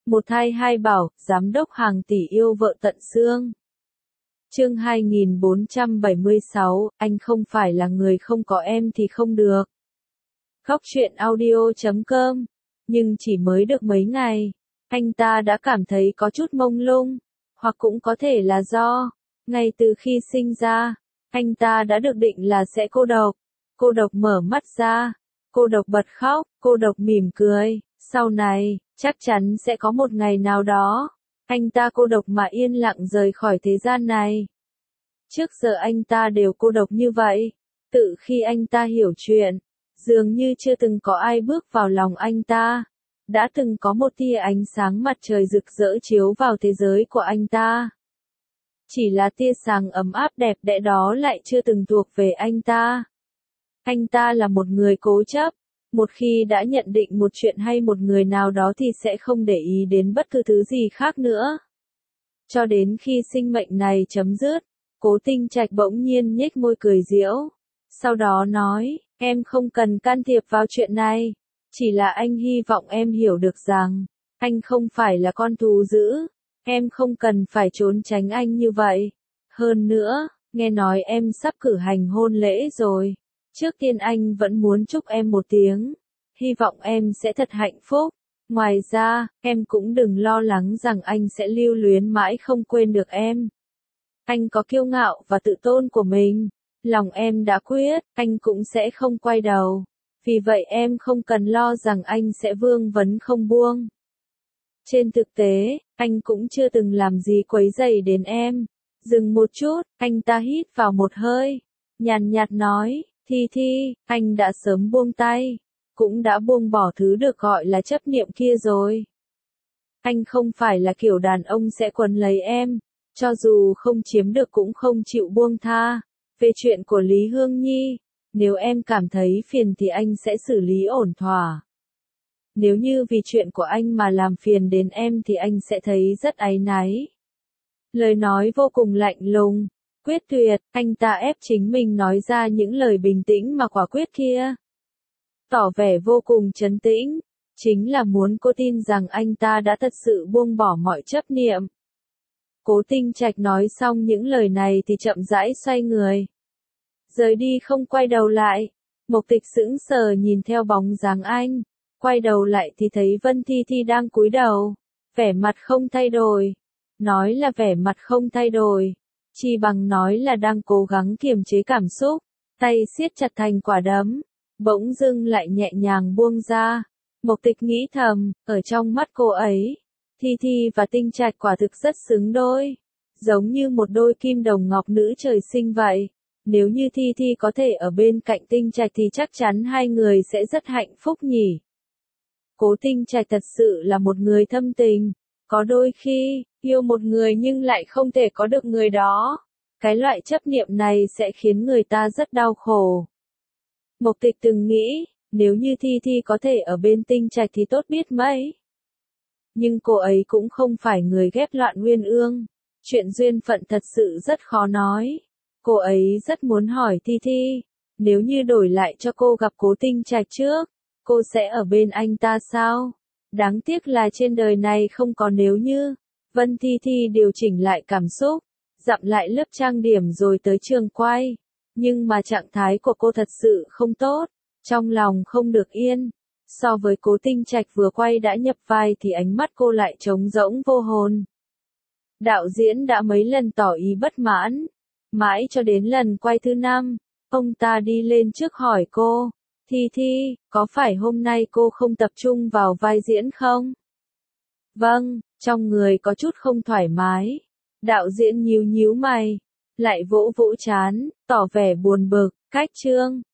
Một thai hai bảo, giám đốc hàng tỷ yêu vợ tận xương. Chương 2476, anh không phải là người không có em thì không được. Khóc chuyện audio.com. Nhưng chỉ mới được mấy ngày, anh ta đã cảm thấy có chút mông lung, hoặc cũng có thể là do, ngay từ khi sinh ra, anh ta đã được định là sẽ cô độc. Cô độc mở mắt ra, cô độc bật khóc, cô độc mỉm cười. Sau này, chắc chắn sẽ có một ngày nào đó, anh ta cô độc mà yên lặng rời khỏi thế gian này. Trước giờ anh ta đều cô độc như vậy. Tự khi anh ta hiểu chuyện, dường như chưa từng có ai bước vào lòng anh ta. Đã từng có một tia ánh sáng mặt trời rực rỡ chiếu vào thế giới của anh ta. Chỉ là tia sáng ấm áp đẹp đẽ đó lại chưa từng thuộc về anh ta. Anh ta là một người cố chấp. Một khi đã nhận định một chuyện hay một người nào đó thì sẽ không để ý đến bất cứ thứ gì khác nữa. Cho đến khi sinh mệnh này chấm dứt, Cố Tinh Trạch bỗng nhiên nhếch môi cười giễu. Sau đó nói, em không cần can thiệp vào chuyện này. Chỉ là anh hy vọng em hiểu được rằng, anh không phải là con thú dữ. Em không cần phải trốn tránh anh như vậy. Hơn nữa, nghe nói em sắp cử hành hôn lễ rồi. Trước tiên anh vẫn muốn chúc em một tiếng. Hy vọng em sẽ thật hạnh phúc. Ngoài ra, em cũng đừng lo lắng rằng anh sẽ lưu luyến mãi không quên được em. Anh có kiêu ngạo và tự tôn của mình. Lòng em đã quyết, anh cũng sẽ không quay đầu. Vì vậy em không cần lo rằng anh sẽ vương vấn không buông. Trên thực tế, anh cũng chưa từng làm gì quấy rầy đến em. Dừng một chút, anh ta hít vào một hơi. Nhàn nhạt nói, Thi, anh đã sớm buông tay. Cũng đã buông bỏ thứ được gọi là chấp niệm kia rồi. Anh không phải là kiểu đàn ông sẽ quấn lấy em. Cho dù không chiếm được cũng không chịu buông tha. Về chuyện của Lý Hương Nhi, nếu em cảm thấy phiền thì anh sẽ xử lý ổn thỏa. Nếu như vì chuyện của anh mà làm phiền đến em thì anh sẽ thấy rất áy náy. Lời nói vô cùng lạnh lùng, quyết tuyệt, anh ta ép chính mình nói ra những lời bình tĩnh mà quả quyết kia. Tỏ vẻ vô cùng trấn tĩnh, chính là muốn cô tin rằng anh ta đã thật sự buông bỏ mọi chấp niệm. Cố Tinh Trạch nói xong những lời này thì chậm rãi xoay người. Rời đi không quay đầu lại. Mộc Tịch sững sờ nhìn theo bóng dáng anh. Quay đầu lại thì thấy Vân Thi đang cúi đầu. Vẻ mặt không thay đổi. Nói là vẻ mặt không thay đổi. Chi bằng nói là đang cố gắng kiềm chế cảm xúc. Tay siết chặt thành quả đấm. Bỗng dưng lại nhẹ nhàng buông ra. Mộc Tịch nghĩ thầm, ở trong mắt cô ấy, Thi và Tinh Trạch quả thực rất xứng đôi. Giống như một đôi kim đồng ngọc nữ trời sinh vậy. Nếu như Thi có thể ở bên cạnh Tinh Trạch thì chắc chắn hai người sẽ rất hạnh phúc nhỉ. Cố Tinh Trạch thật sự là một người thâm tình. Có đôi khi, yêu một người nhưng lại không thể có được người đó. Cái loại chấp niệm này sẽ khiến người ta rất đau khổ. Mộc Tịch từng nghĩ, nếu như Thi có thể ở bên Tinh Trạch thì tốt biết mấy. Nhưng cô ấy cũng không phải người ghép loạn uyên ương. Chuyện duyên phận thật sự rất khó nói. Cô ấy rất muốn hỏi Thi, nếu như đổi lại cho cô gặp Cố Tinh Trạch trước, cô sẽ ở bên anh ta sao? Đáng tiếc là trên đời này không có nếu như. Vân Thi điều chỉnh lại cảm xúc, dặm lại lớp trang điểm rồi tới trường quay. Nhưng mà trạng thái của cô thật sự không tốt, trong lòng không được yên. So với Cố Tinh Trạch vừa quay đã nhập vai thì ánh mắt cô lại trống rỗng vô hồn. Đạo diễn đã mấy lần tỏ ý bất mãn. Mãi cho đến lần quay thứ 5, ông ta đi lên trước hỏi cô, Thi, có phải hôm nay cô không tập trung vào vai diễn không? Vâng, trong người có chút không thoải mái. Đạo diễn nhíu mày, lại vỗ trán, tỏ vẻ buồn bực, cách chương,